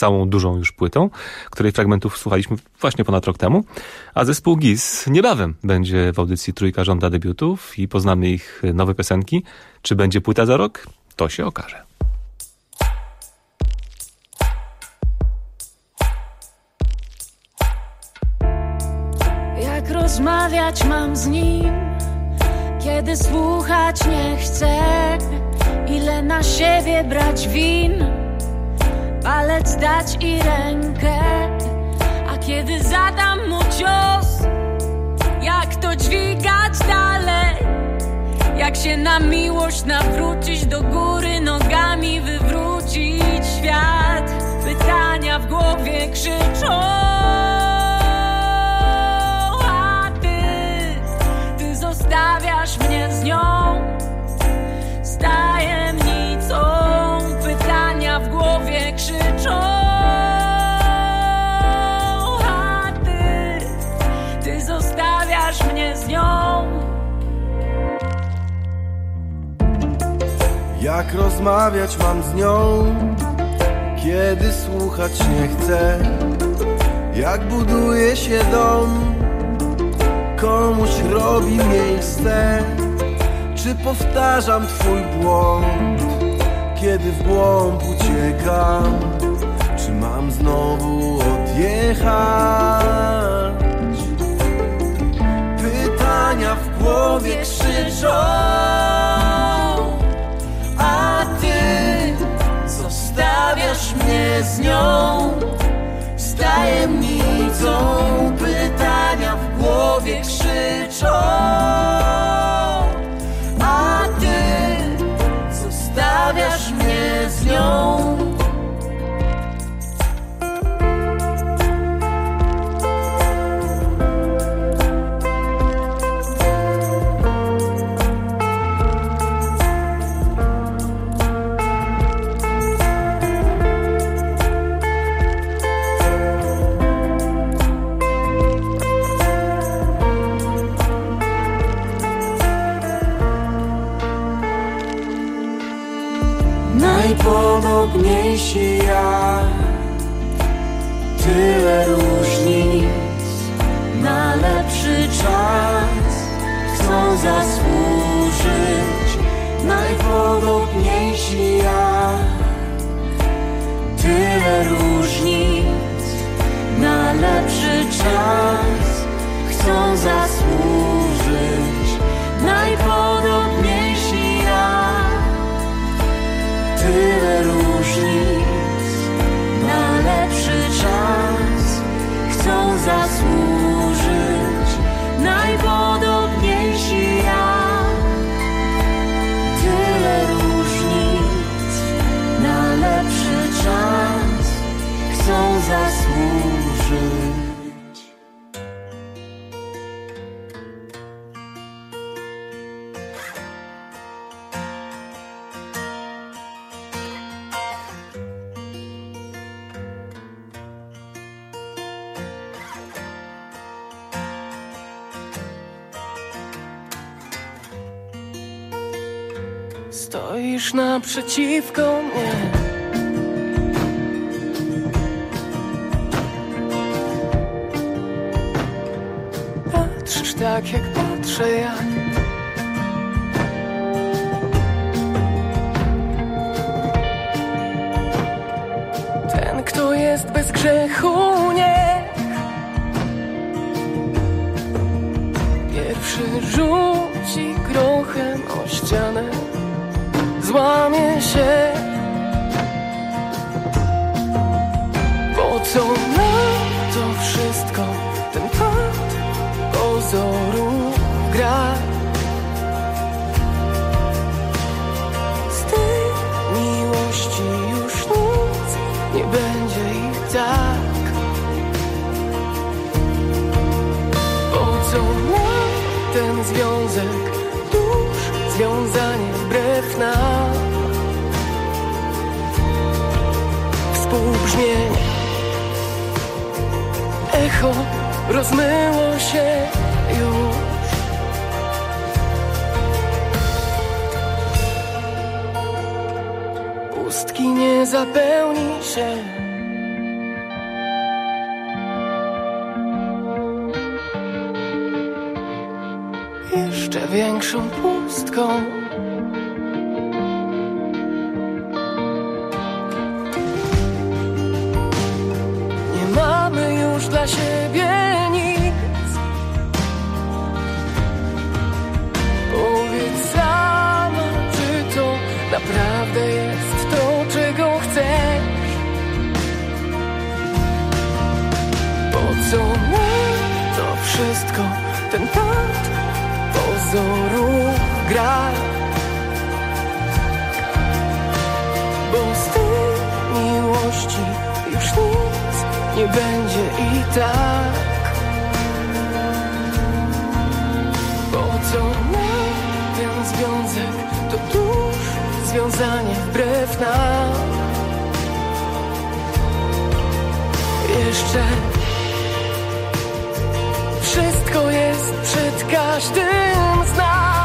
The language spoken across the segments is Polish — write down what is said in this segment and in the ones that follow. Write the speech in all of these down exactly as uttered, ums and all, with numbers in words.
całą dużą już płytą, której fragmentów słuchaliśmy właśnie ponad rok temu. A zespół Giz niebawem będzie w audycji Trójka żąda debiutów i poznamy ich nowe piosenki. Czy będzie płyta za rok? To się okaże. Jak rozmawiać mam z nim, kiedy słuchać nie chcę? Ile na siebie brać win, palec dać i rękę? A kiedy zadam mu cios, jak to dźwigać dalej? Jak się na miłość nawrócić, do góry nogami wywrócić świat? Pytania w głowie krzyczą, a ty, ty zostawiasz mnie z nią, z tajemnicą. Pytania w głowie krzyczą, a ty, ty zostawiasz mnie z nią. Jak rozmawiać mam z nią, kiedy słuchać nie chcę? Jak buduje się dom, komuś robi miejsce? Czy powtarzam twój błąd, kiedy w głąb uciekam? Czy mam znowu odjechać? Pytania w głowie krzyczą, a ty zostawiasz mnie z nią, z tajemnicą. Pytania w głowie krzyczą, a ty zostawiasz mnie z nią. Najpodobniejsi ja, tyle różnic, na lepszy czas chcą zasłużyć. Najpodobniejsi ja, tyle różnic, na lepszy czas chcą zasłużyć. Najpodobniejsi ja, tyle różnic, na lepszy czas chcą zasłużyć. Najpodobniejsi ja, tyle różnic, na lepszy czas chcą zasłużyć. Stoisz naprzeciwko mnie, patrzysz tak jak patrzę ja. Ten, kto jest bez grzechu, nie pierwszy rzuci grochem o ścianę, złamie się. Po co nam to wszystko, ten pad pozorów gra? Z tej miłości już nic nie będzie i tak. Po co nam ten związek, dusz, związanie wbrew nam? Współbrzmienie, echo rozmyło się już. Pustki nie zapełni się, jeszcze większą pustką. Nie mamy już dla siebie nic. Powiedz sama, czy to naprawdę jest to, czego chcesz. Po co nam to wszystko, ten part pozorów gra? Bo z tej miłości już nic nie będzie i tak. Po co nam ten związek, to tuż związanie wbrew nam. Jeszcze wszystko jest przed każdym z nas.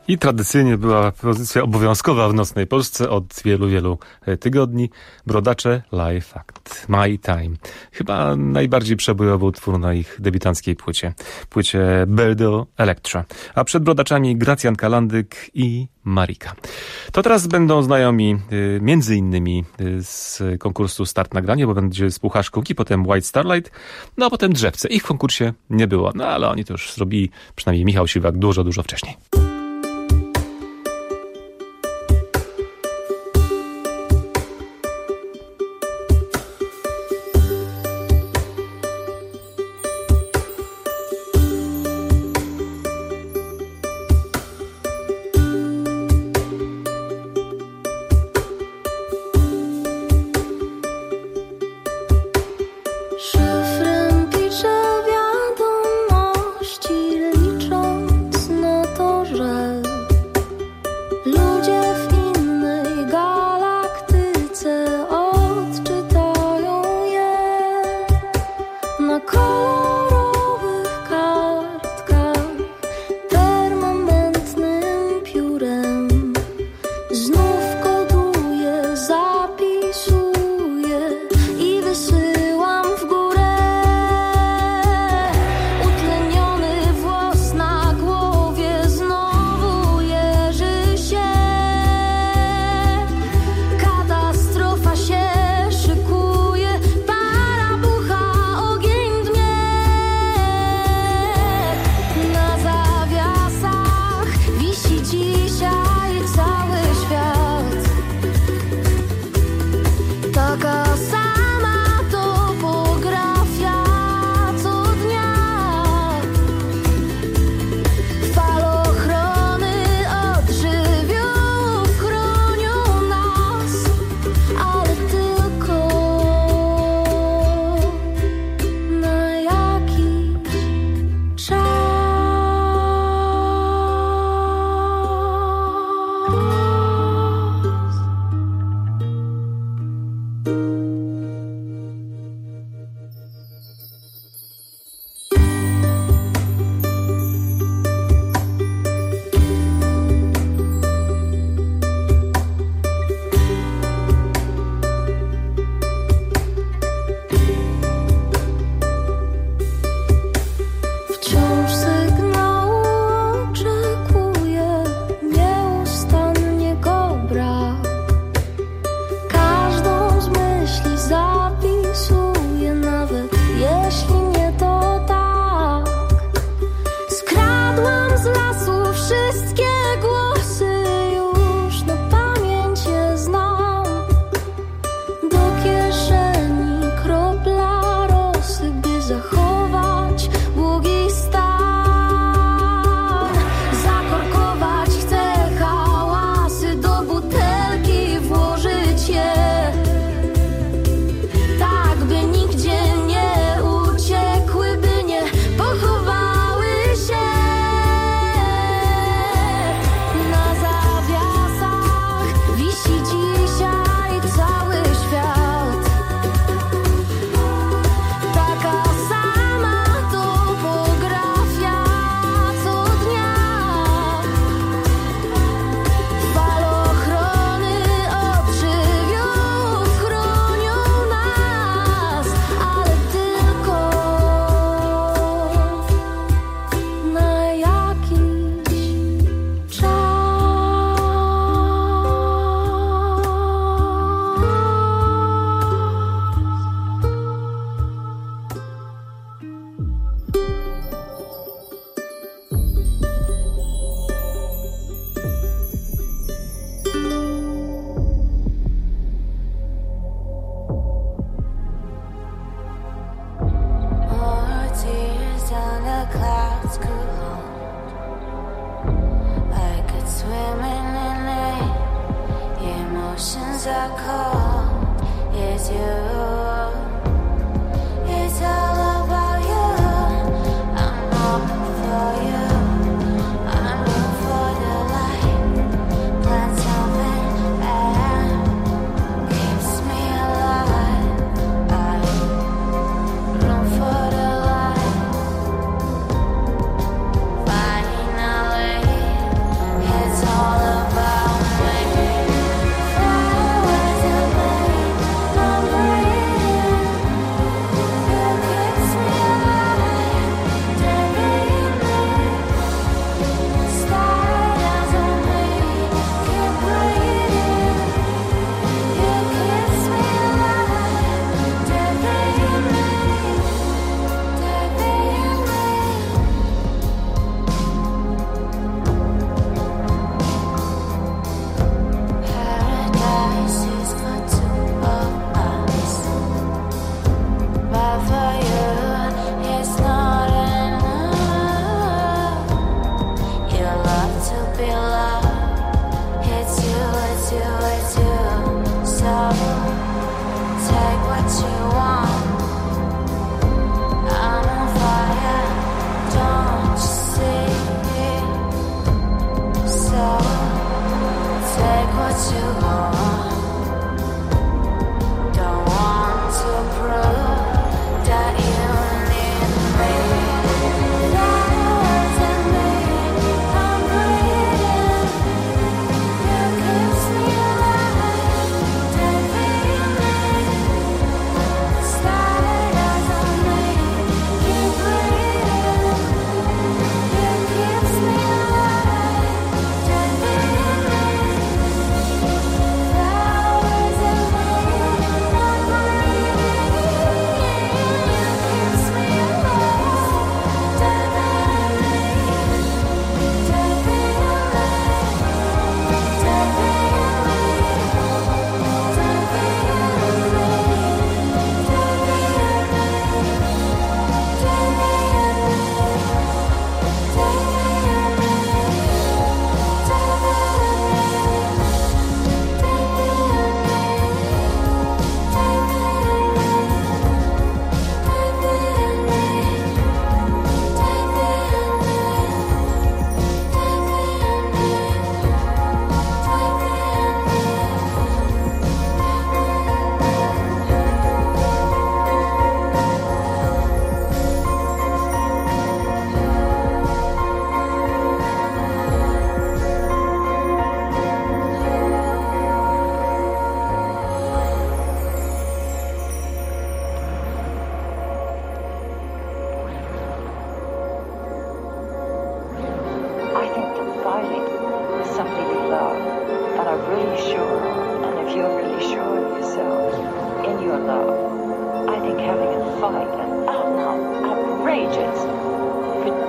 I tradycyjnie była pozycja obowiązkowa w Nocnej Polsce od wielu, wielu tygodni. Brodacze Live Act, My Time. Chyba najbardziej przebojowy utwór na ich debiutanckiej płycie. Płycie Beldo Electra. A przed Brodaczami Gracjan Kalandyk i Marika. To teraz będą znajomi y, między innymi y, z konkursu Start Nagranie, bo będzie z Puchaszkówki, potem White Starlight, no a potem Drzewce. Ich w konkursie nie było, no ale oni to już zrobili, przynajmniej Michał Siwak, dużo, dużo wcześniej. Finally,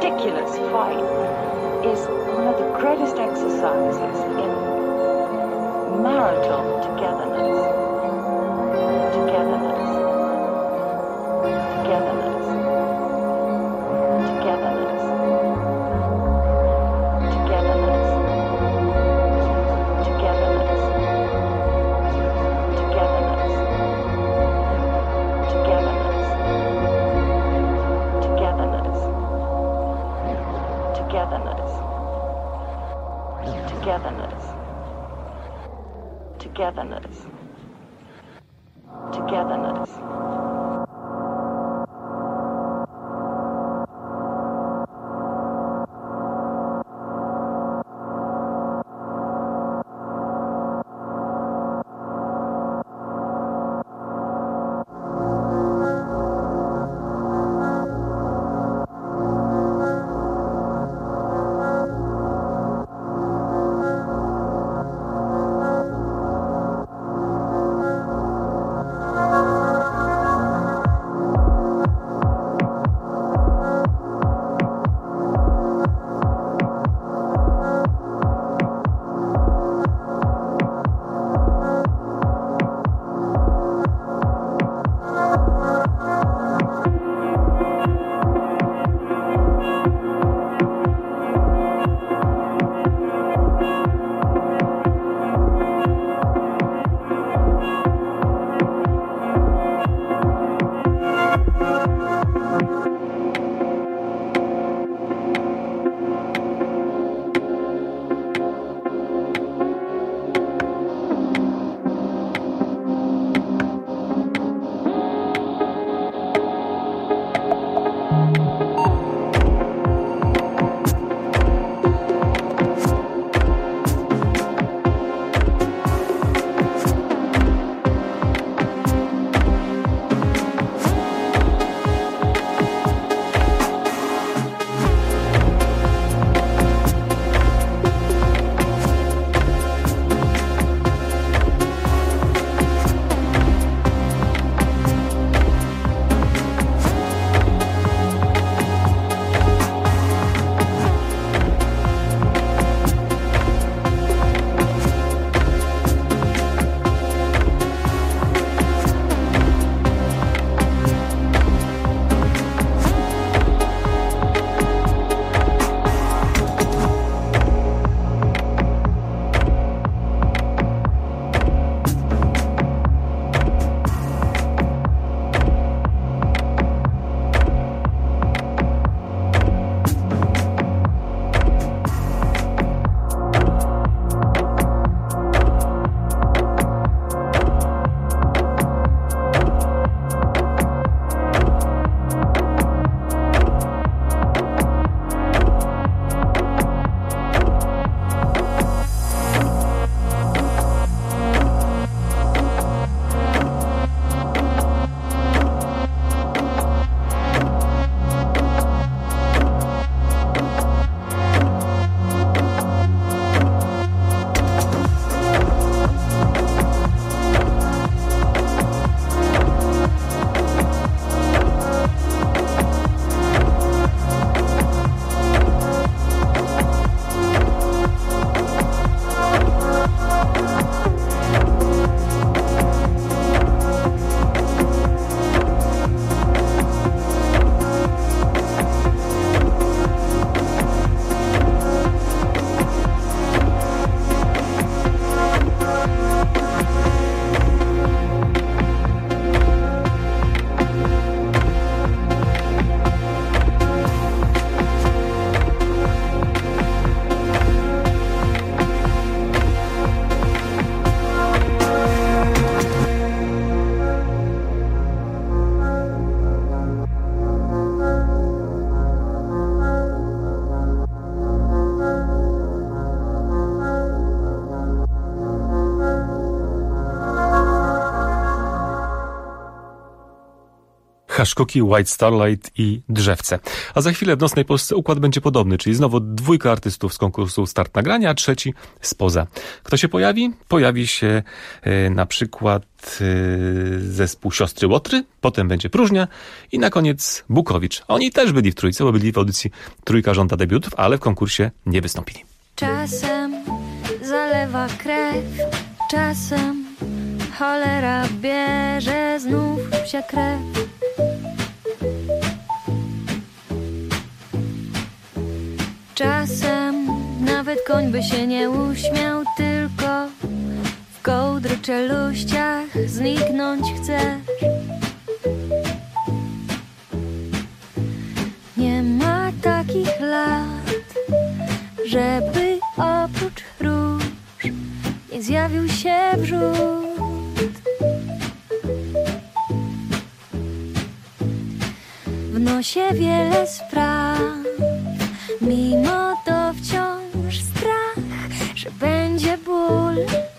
ridiculous fight is one of the greatest exercises in marital togetherness. Togetherness. Togetherness. Togetherness. Togetherness. Togetherness. Togetherness. Togetherness. Togetherness. Togetherness. Togetherness. Togetherness. Togetherness. Haszkoki, White Starlight i Drzewce. A za chwilę w Nocnej Polsce układ będzie podobny, czyli znowu dwójka artystów z konkursu Start Nagrania, a trzeci spoza. Kto się pojawi? Pojawi się e, na przykład jest yy, zespół Siostry Łotry, potem będzie Próżnia i na koniec Bukowicz. Oni też byli w trójce, bo byli w audycji Trójka żąda debiutów, ale w konkursie nie wystąpili. Czasem zalewa krew, czasem cholera bierze znów psia krew. Czasem nawet koń by się nie uśmiał, tylko w kołdry czeluściach zniknąć chcesz. Nie ma takich lat, żeby oprócz róż nie zjawił się wrzód. W nosie wiele spraw, mimo to wciąż strach, że będzie ból.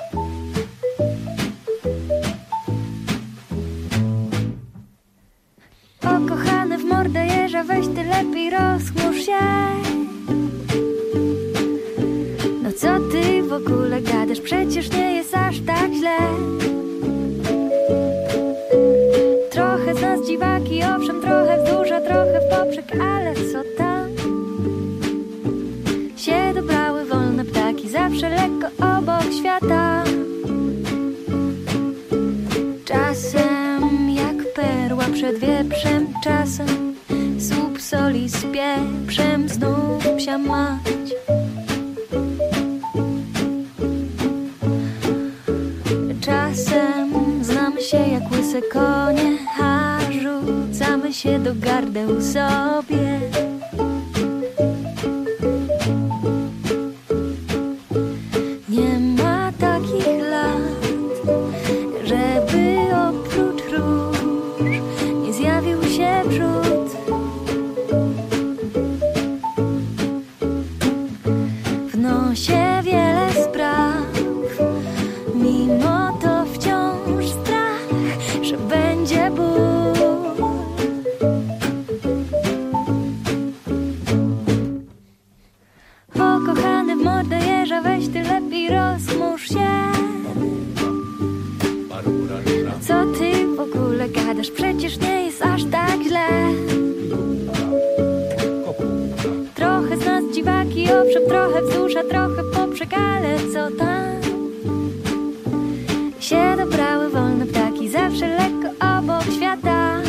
O kochany, w mordę jeża, weź ty lepiej rozchmurz się. No co ty w ogóle gadasz, przecież nie jest aż tak źle. Trochę z nas dziwaki, owszem, trochę wzdłuż, a trochę w poprzek, ale co tam? Się dobrały wolne ptaki, zawsze lekko obok świata. Czasem jak perła przed wieprzem, czasem słup soli z pieprzem, znów psia mać. Czasem znamy się jak łyse konie, a rzucamy się do gardeł sobie. Nie ma takich lat, żeby oprócz róż nie zjawił się wrzód. W nosie wiele spraw, mimo to wciąż strach, że będzie ból. O kochany, w mordę jeża, weź ty lepiej rozchmurz się. Co ty w ogóle gadasz, przecież nie jest aż tak źle. Trochę z nas dziwaki, owszem, trochę wzdłuż, a trochę w poprzek, ale co tam? Się dobrały wolne ptaki, zawsze lekko obok świata.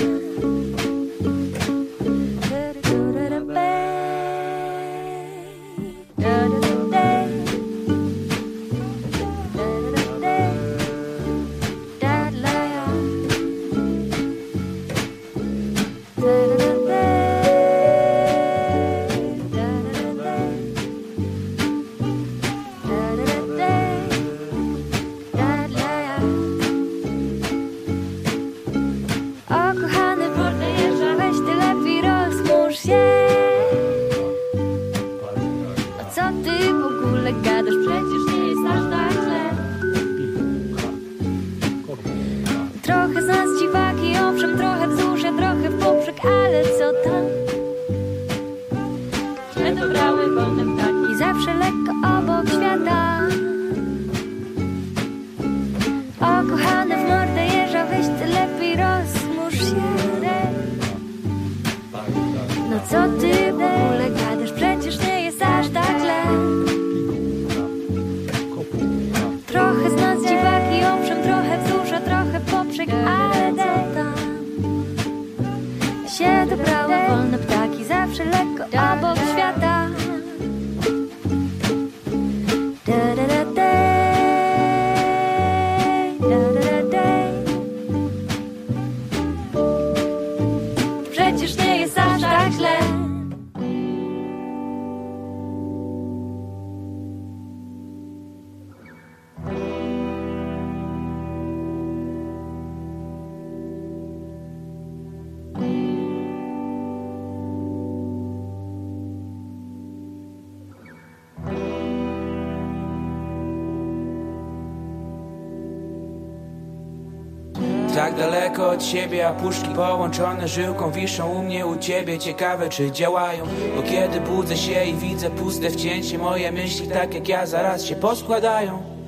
Tak daleko od siebie, a puszki połączone żyłką wiszą u mnie, u ciebie. Ciekawe, czy działają, bo kiedy budzę się i widzę puste wcięcie, moje myśli tak jak ja zaraz się poskładają.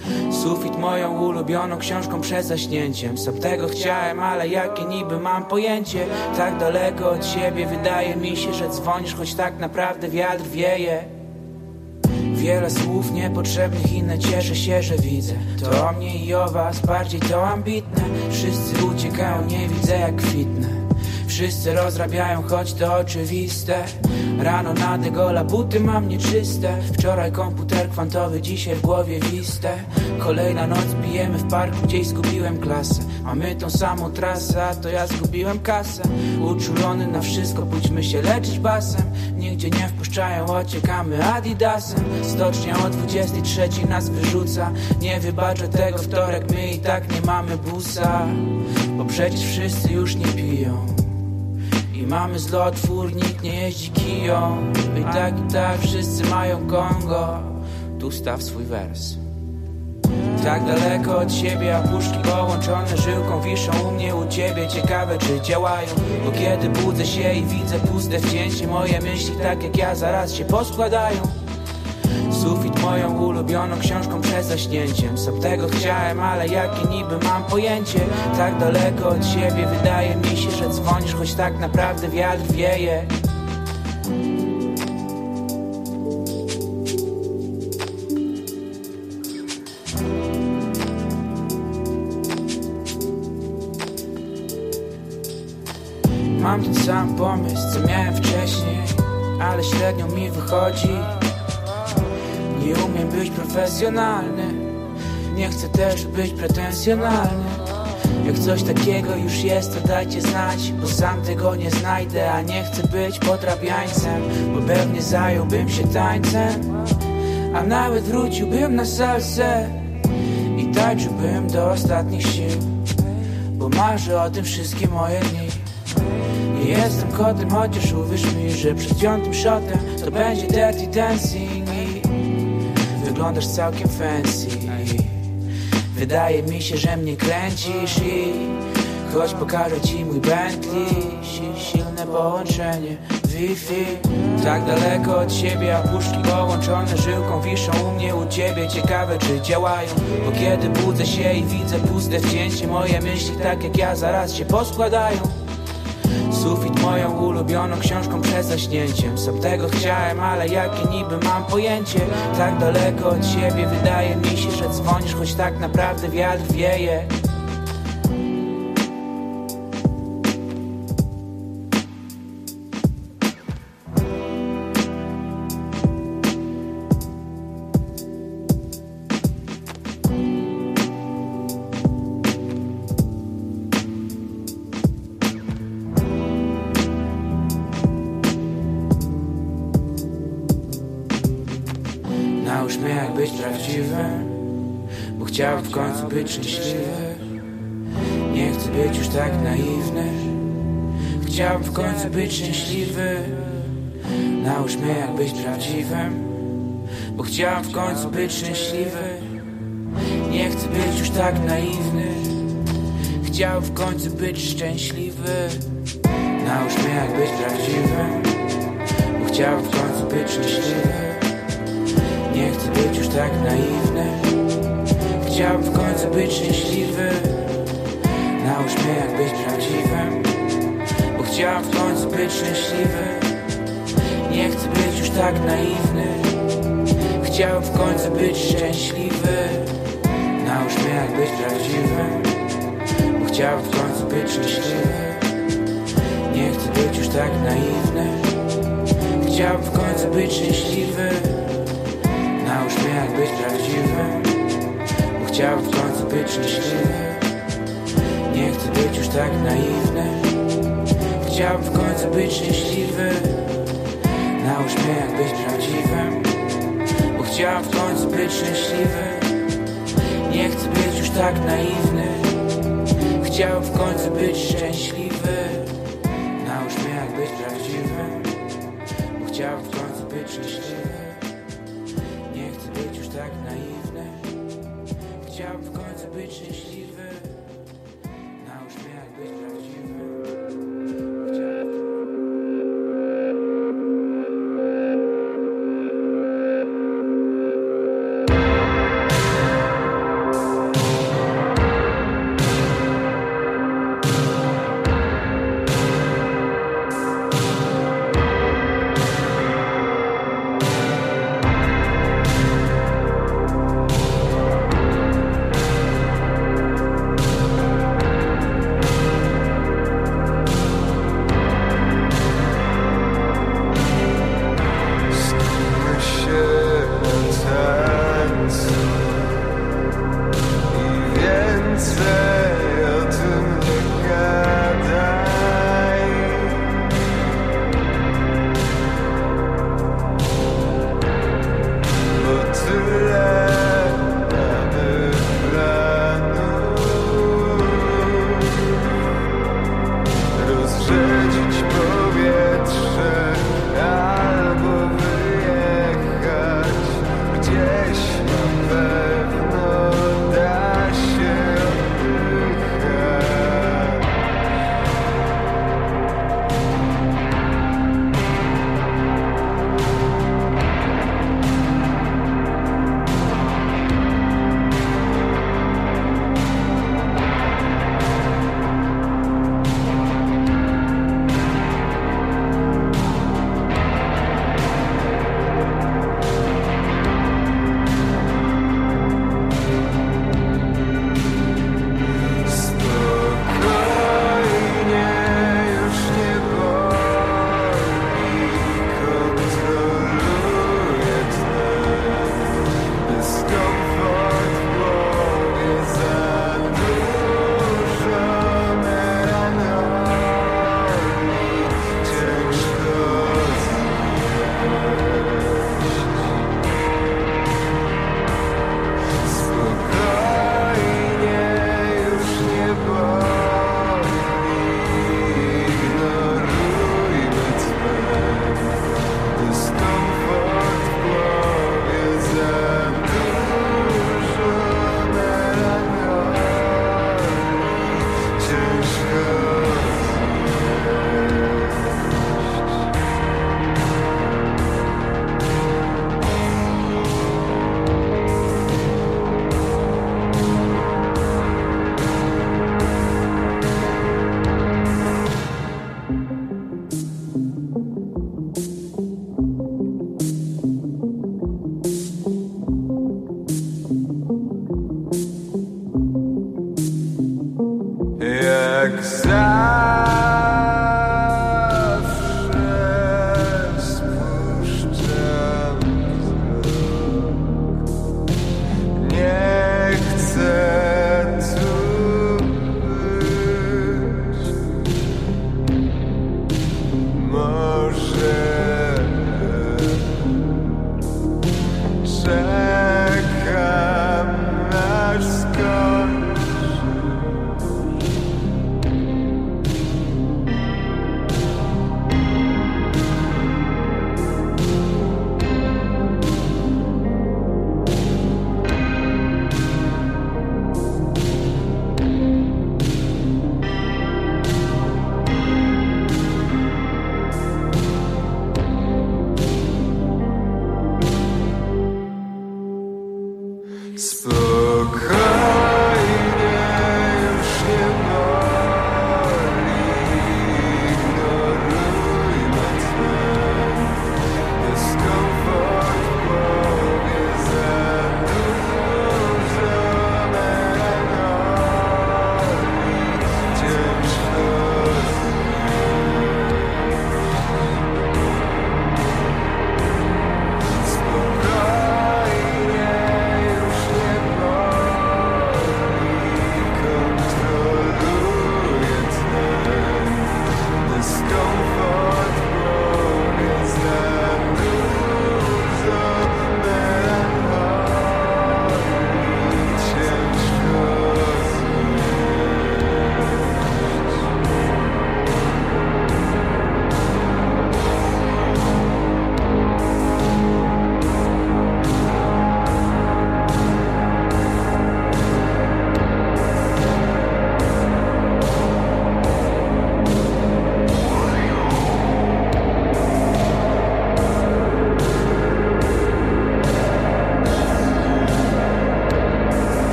Sufit moją ulubioną książką przed zaśnięciem. Sam tego chciałem, ale jakie niby mam pojęcie. Tak daleko od siebie wydaje mi się, że dzwonisz, choć tak naprawdę wiatr wieje. Wiele słów niepotrzebnych, inne cieszę się, że widzę. To o mnie i o was, bardziej to ambitne. Wszyscy uciekają, nie widzę jak kwitnę. Wszyscy rozrabiają, choć to oczywiste. Rano na degola, buty mam nieczyste. Wczoraj komputer kwantowy, dzisiaj w głowie wiste. Kolejna noc pijemy w parku, gdzieś zgubiłem klasę. Mamy tą samą trasę, a to ja zgubiłem kasę. Uczulony na wszystko, pójdźmy się leczyć basem. Nigdzie nie wpuszczają, ociekamy adidasem. Stocznia o dwudziestej trzeciej nas wyrzuca. Nie wybaczę tego, wtorek my i tak nie mamy busa. Bo przecież wszyscy już nie piją i mamy zlotwór, nikt nie jeździ kiją. I tak, i tak wszyscy mają Kongo. Tu staw swój wers. Tak daleko od siebie, a puszki połączone żyłką wiszą u mnie, u ciebie. Ciekawe czy działają, bo kiedy budzę się i widzę puste wcięcie, moje myśli tak jak ja zaraz się poskładają. Sufit moją ulubioną książką przed zaśnięciem. Sam tego chciałem, ale jakie niby mam pojęcie. Tak daleko od siebie wydaje mi się, że dzwonisz, choć tak naprawdę wiatr wieje. Mam ten sam pomysł, co miałem wcześniej, ale średnio mi wychodzi. Nie umiem być profesjonalny, nie chcę też być pretensjonalny. Jak coś takiego już jest, to dajcie znać, bo sam tego nie znajdę. A nie chcę być podrabiańcem, bo pewnie zająłbym się tańcem. A nawet wróciłbym na salsę i tańczyłbym do ostatnich sił, bo marzę o tym wszystkie moje dni. Nie jestem kotem, chociaż uwierz mi, że przed piątym shotem to będzie dirty dancing. Wyglądasz całkiem fancy. Wydaje mi się, że mnie kręcisz i choć pokażę ci mój Bentley, silne połączenie Wi-Fi. Tak daleko od siebie, a puszki połączone żyłką wiszą u mnie, u ciebie. Ciekawe czy działają, bo kiedy budzę się i widzę puste wcięcie, moje myśli tak jak ja zaraz się poskładają. Sufit moją ulubioną książką przed zaśnięciem. Sam tego chciałem, ale jakie niby mam pojęcie. Tak daleko od siebie wydaje mi się, że dzwonisz, choć tak naprawdę wiatr wieje. Naucz mnie jak być prawdziwym, bo chciałem w końcu być szczęśliwy. Nie chcę być już tak naiwny, chciałem w końcu być szczęśliwy. Naucz mnie jak być prawdziwym, bo chciałem w końcu być szczęśliwy. Nie chcę być już tak naiwny, chciałem w końcu być szczęśliwy. Naucz mnie jak być prawdziwym, bo chciałem w końcu być szczęśliwy. Nie chcę być już tak naiwny, chciałem w końcu być szczęśliwy. Naucz mnie jak być prawdziwym, bo chciałem w końcu być szczęśliwy. Nie chcę być już tak naiwny, chciałem w końcu być szczęśliwy. Naucz mnie jak być prawdziwym, bo chciałem w końcu być szczęśliwy. Nie chcę być już tak naiwny, chciałem w końcu być szczęśliwy. Naucz mnie jak być prawdziwym, bo chciałem w końcu być szczęśliwy. Nie chcę być już tak naiwny, chciałem w końcu być szczęśliwy. Naucz mnie jak być prawdziwym, bo chciałem w końcu być szczęśliwy. Nie chcę być już tak naiwny, chciałem w końcu być szczęśliwy. Naucz mnie jak być prawdziwym, bo chciałem w końcu być szczęśliwy. Nie chcę być już tak naiwny, chciałem w końcu być szczęśliwy. Naucz mnie jak być prawdziwym.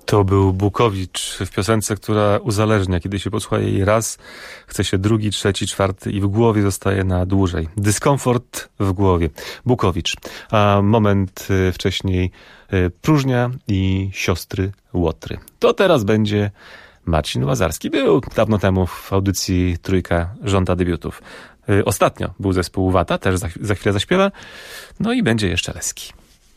To był Bukowicz w piosence, która uzależnia. Kiedy się posłucha jej raz, chce się drugi, trzeci, czwarty i w głowie zostaje na dłużej. Dyskomfort w głowie. Bukowicz. A moment wcześniej Próżnia i Siostry Łotry. To teraz będzie Marcin Łazarski. Był dawno temu w audycji Trójka żąda debiutów. Ostatnio był zespół Wata, też za, za chwilę zaśpiewa. No i będzie jeszcze Leski.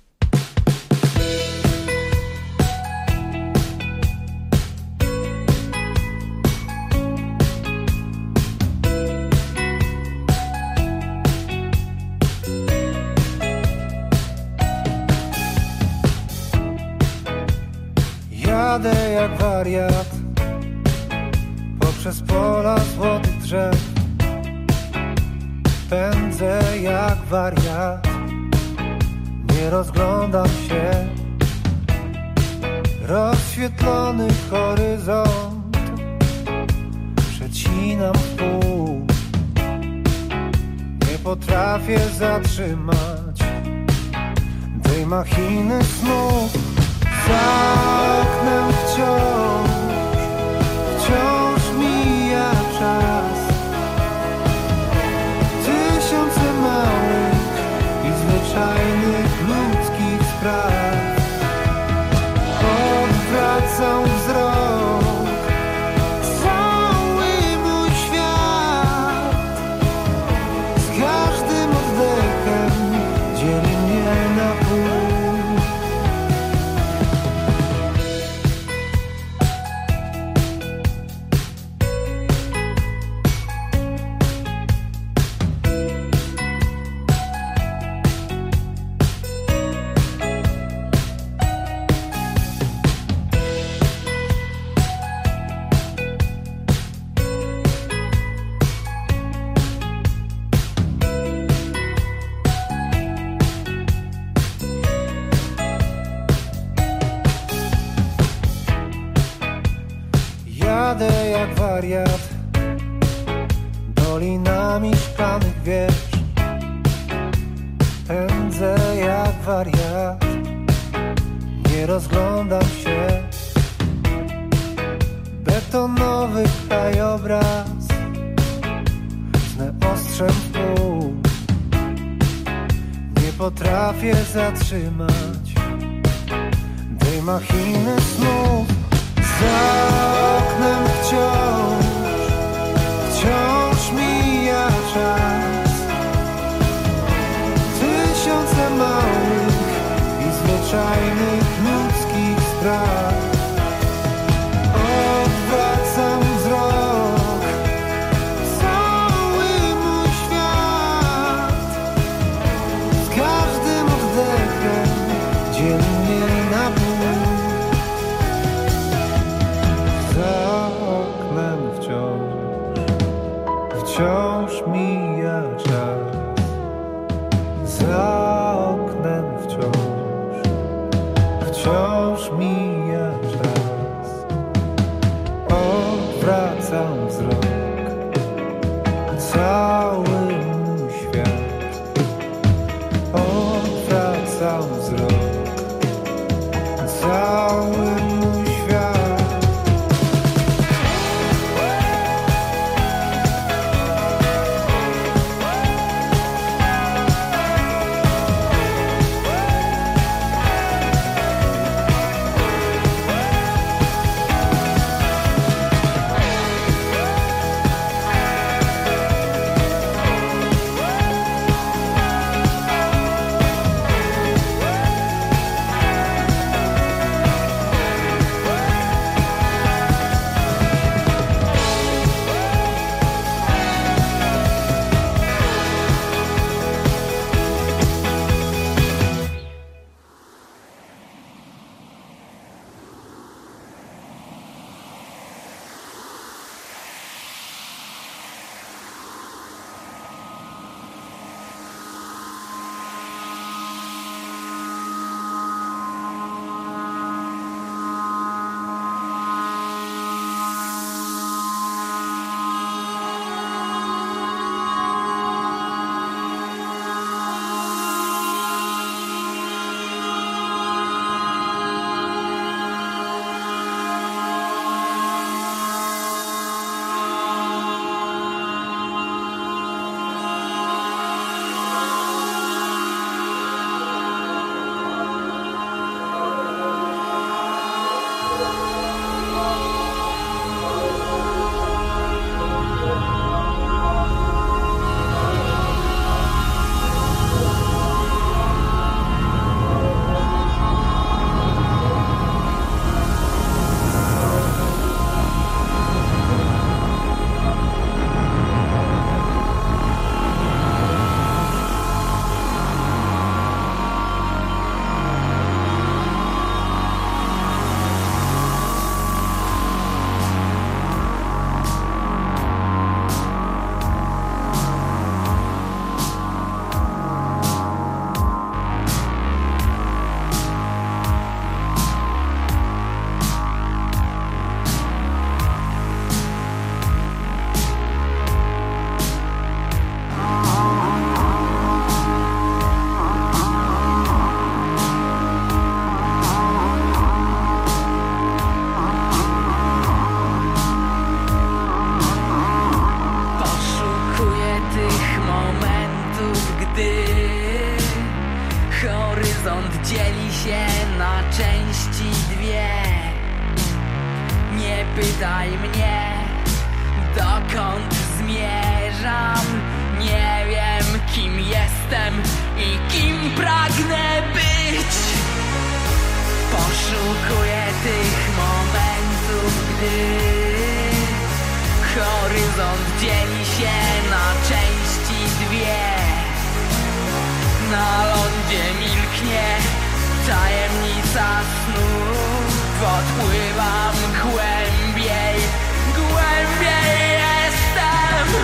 Jadę jak wariat poprzez pola złotych drzew. Pędzę jak wariat, nie rozglądam się. Rozświetlony horyzont przecinam w pół. Nie potrafię zatrzymać tej machiny snów. Za oknem wciąż, wciąż mija czas. Tysiące małych i zwyczajnych ludzkich spraw. Odwracam wzrok, cały mój świat. Z każdym oddechem dzieli mnie na pół. Jadę jak wariat dolinami szklanych wież. Pędzę jak wariat, nie rozglądam się. Betonowy krajobraz znę ostrzem w pół. Nie potrafię zatrzymać tej machiny snów. Za oknem wciąż, wciąż mija czas. Tysiące małych i zwyczajnych ludzkich spraw. Odwracam wzrok, cały mój świat. Z każdym oddechem dzieli mnie na pół. Za oknem wciąż, wciąż mija czas. Za oknem wciąż, wciąż mija czas. Odwracam wzrok, cały mój świat. Odwracam wzrok, cały mój świat. pytaj mnie, dokąd zmierzam. Nie wiem, kim jestem i kim pragnę być. Poszukuję tych momentów, gdy horyzont dzieli się na części dwie. Na lądzie milknie tajemnica snu. Podpływam głębiej, głębiej jestem.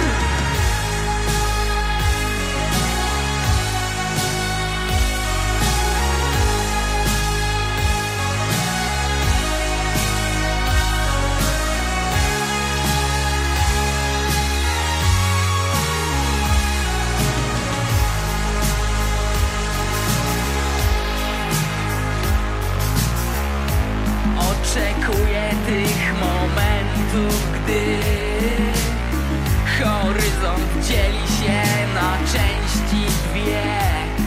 Oczekuję tych momentów, gdy horyzont dzieli się na części dwie.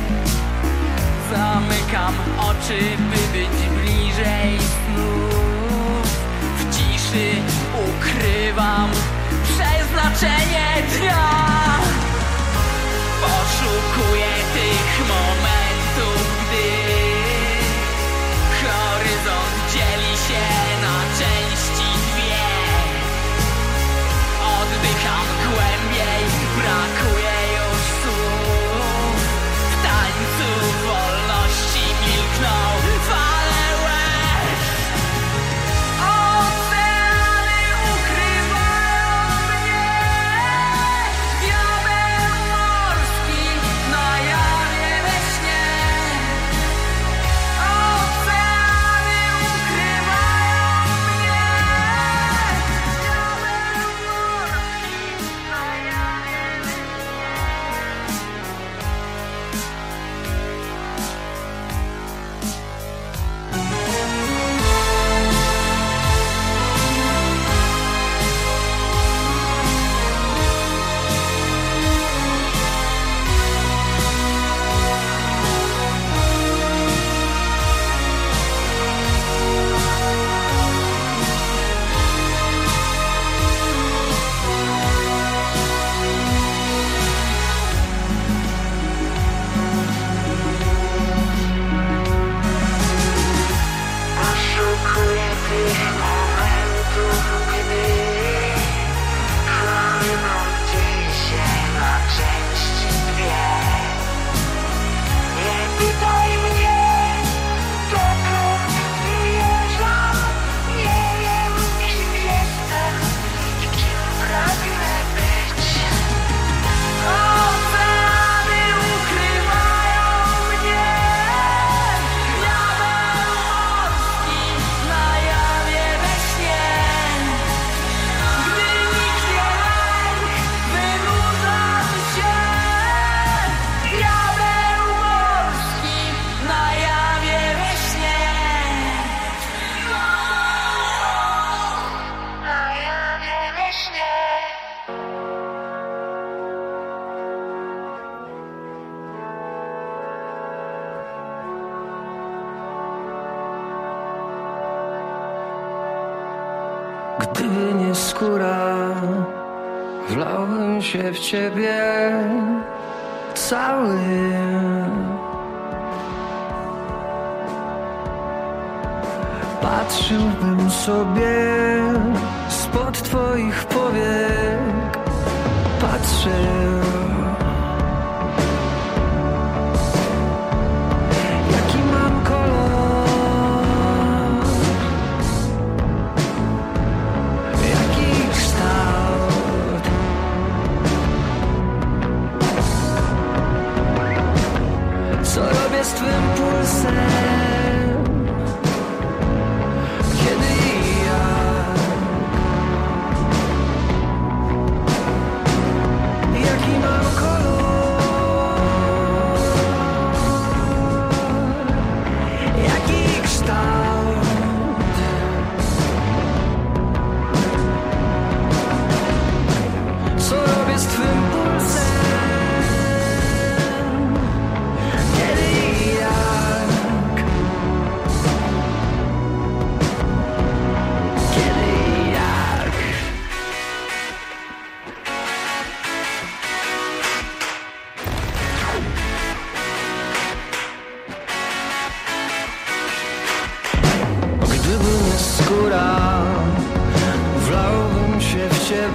Zamykam oczy, by być bliżej snów. W ciszy ukrywam przeznaczenie dnia. Poszukuję tych momentów, gdy horyzont dzieli się na części dwie. Oddycham głębiej, brakuje już słów. W tańcu wolności milkną fale łez. Oceany ukrywają mnie. Diabeł morski na jawie we śnie. Oceany ukrywają mnie. Diabeł morski na jawie we śnie. Poszukuję tych momentów, gdy horyzont dzieli się na części dwie. Nie pytaj mnie, dokąd zmierzam. Nie wiem, kim jestem i kim pragnę być. Oceany ukrywają mnie. Diabeł morski na jawie we śnie. Gdy niknie lęk, wynurzam się. Diabeł morski na jawie we śnie. Na jawie we śnie. Gdyby nie skóra, wlałbym się w ciebie cały. Patrzyłbym sobie spod twoich powiek. Patrzył, jaki mam kolor, jaki kształt. Co robię z twym pulsem, kiedy i jak? Jaki mam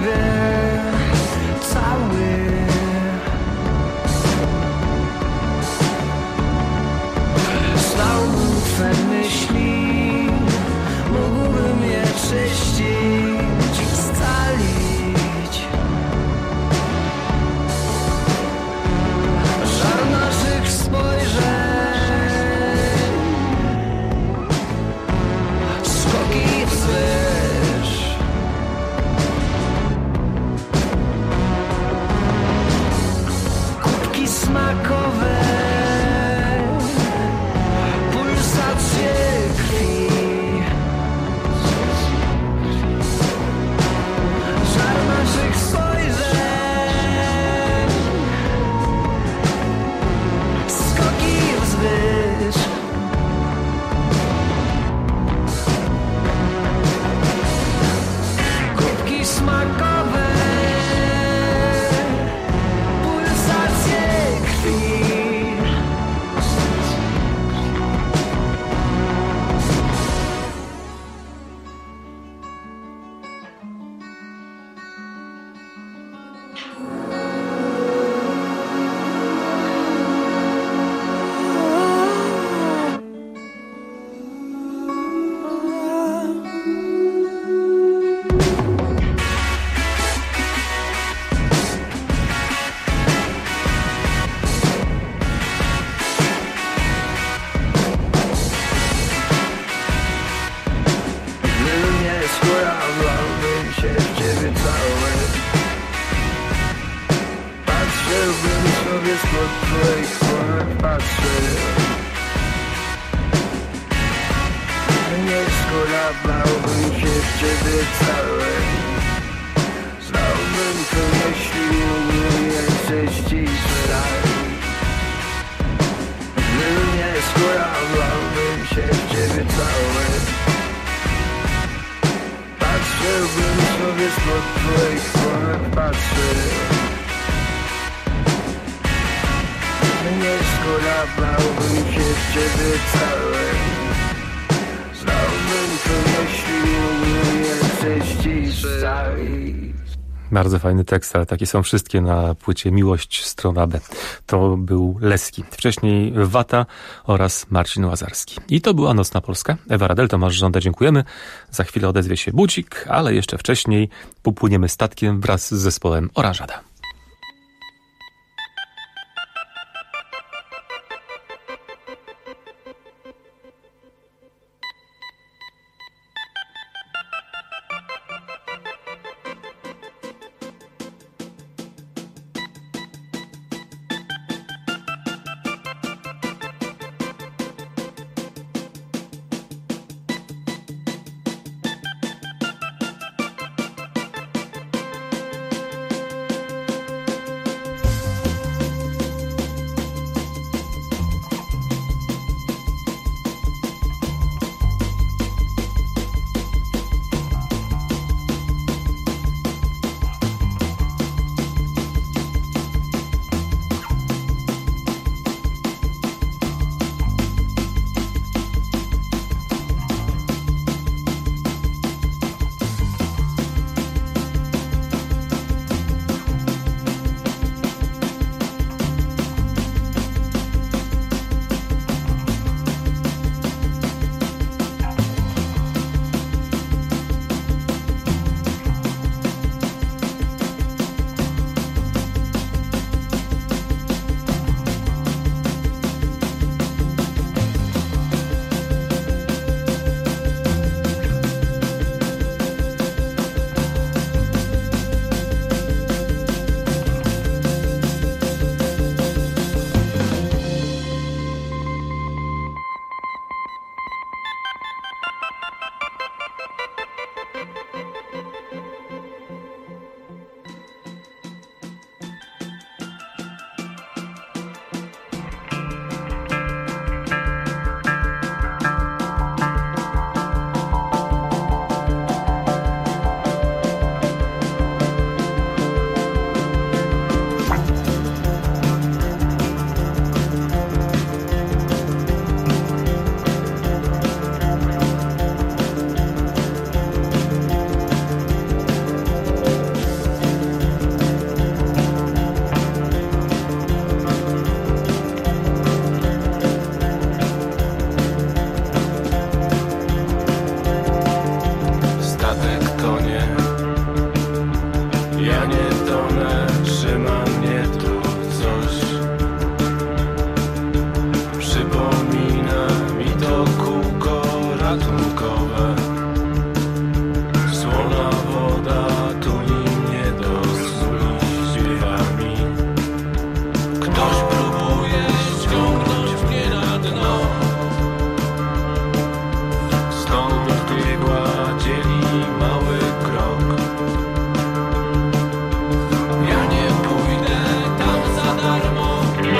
siebie cały. Znałbym twe myśli, mógłbym je czyścić i scalić. Żar naszych spojrzeń, skoki wzwyż. Kubki smakowe, pulsacje krwi. Żar naszych spojrzeń, skoki wzwyż. Kubki smakowe, pulsacje krwi. Gdyby mnie skóra, wlałbym się w ciebie cały. Patrzyłbym sobie spod twoich form, patrzył. Gdyby mnie skóra, wlałbym się w ciebie cały. Znałbym to, jeśli mógłbym je czyścić dalej. Gdyby mnie skóra, wlałbym się w ciebie cały. Patrzyłbym sobie spod twoich form, patrzył. Mnie skóra, bałbym się w ciebie cały. Znałbym to, jeśli mógłbym je czyścić dalej. Bardzo fajny tekst, ale takie są wszystkie na płycie Miłość, strona B. To był Leski, wcześniej Wata oraz Marcin Łazarski. I to była Nocna Polska. Ewa Radel, Tomasz Żąda, dziękujemy. Za chwilę odezwie się Budzik, ale jeszcze wcześniej popłyniemy statkiem wraz z zespołem Oranżada. Ja nie tonę, trzyma mnie tu coś. Przypomina mi to kółko ratunkowe. Słona woda tuli mnie do snu śpiewami. Ktoś próbuje ściągnąć mnie na dno. Stąd odbiegła dzieli mały krok. Ja nie pójdę tam za darmo.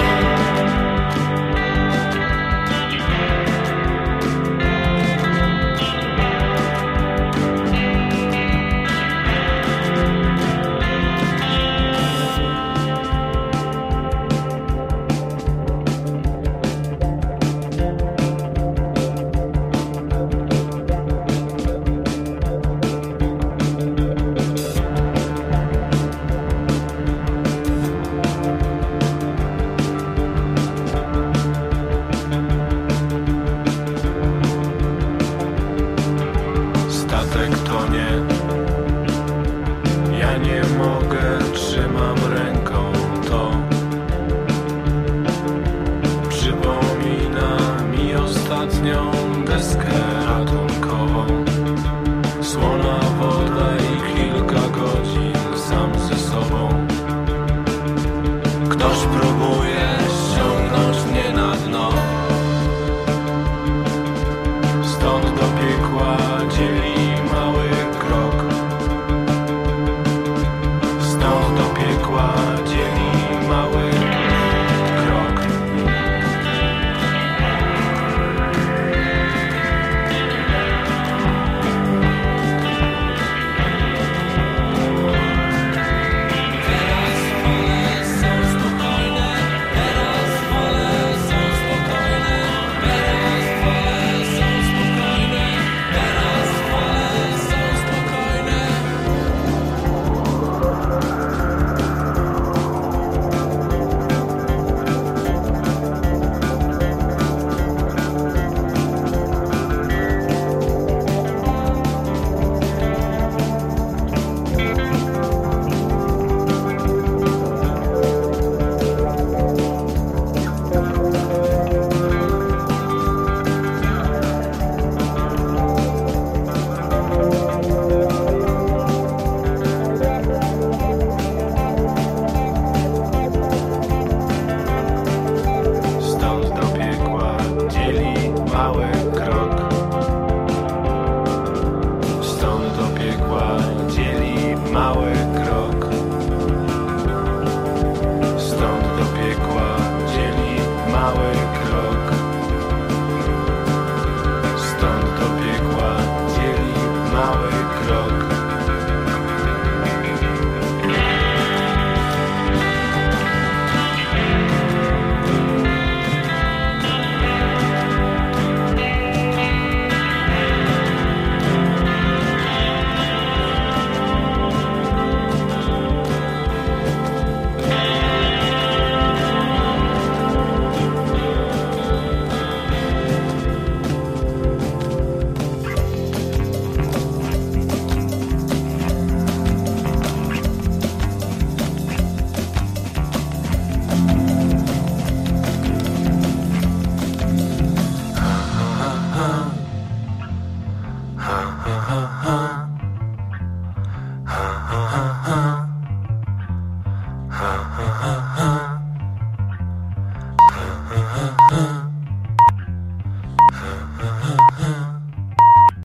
Statek tonie. Ja nie mogę, trzymam ręką to. Przypomina mi ostatnią deskę ratunkową. Słona woda i kilka godzin sam ze sobą. Ktoś próbuje ściągnąć mnie na dno. Stąd do piekła dzieli mały krok. Stąd do piekła dzieli mały krok. Teraz fale są spokojne. Teraz fale są spokojne. Teraz fale są spokojne. Teraz fale są spokojne. Stąd do piekła dzieli mały krok. Stąd do piekła dzieli mały krok. Stąd do piekła dzieli mały krok. Stąd do piekła dzieli mały krok. Ha ha ha.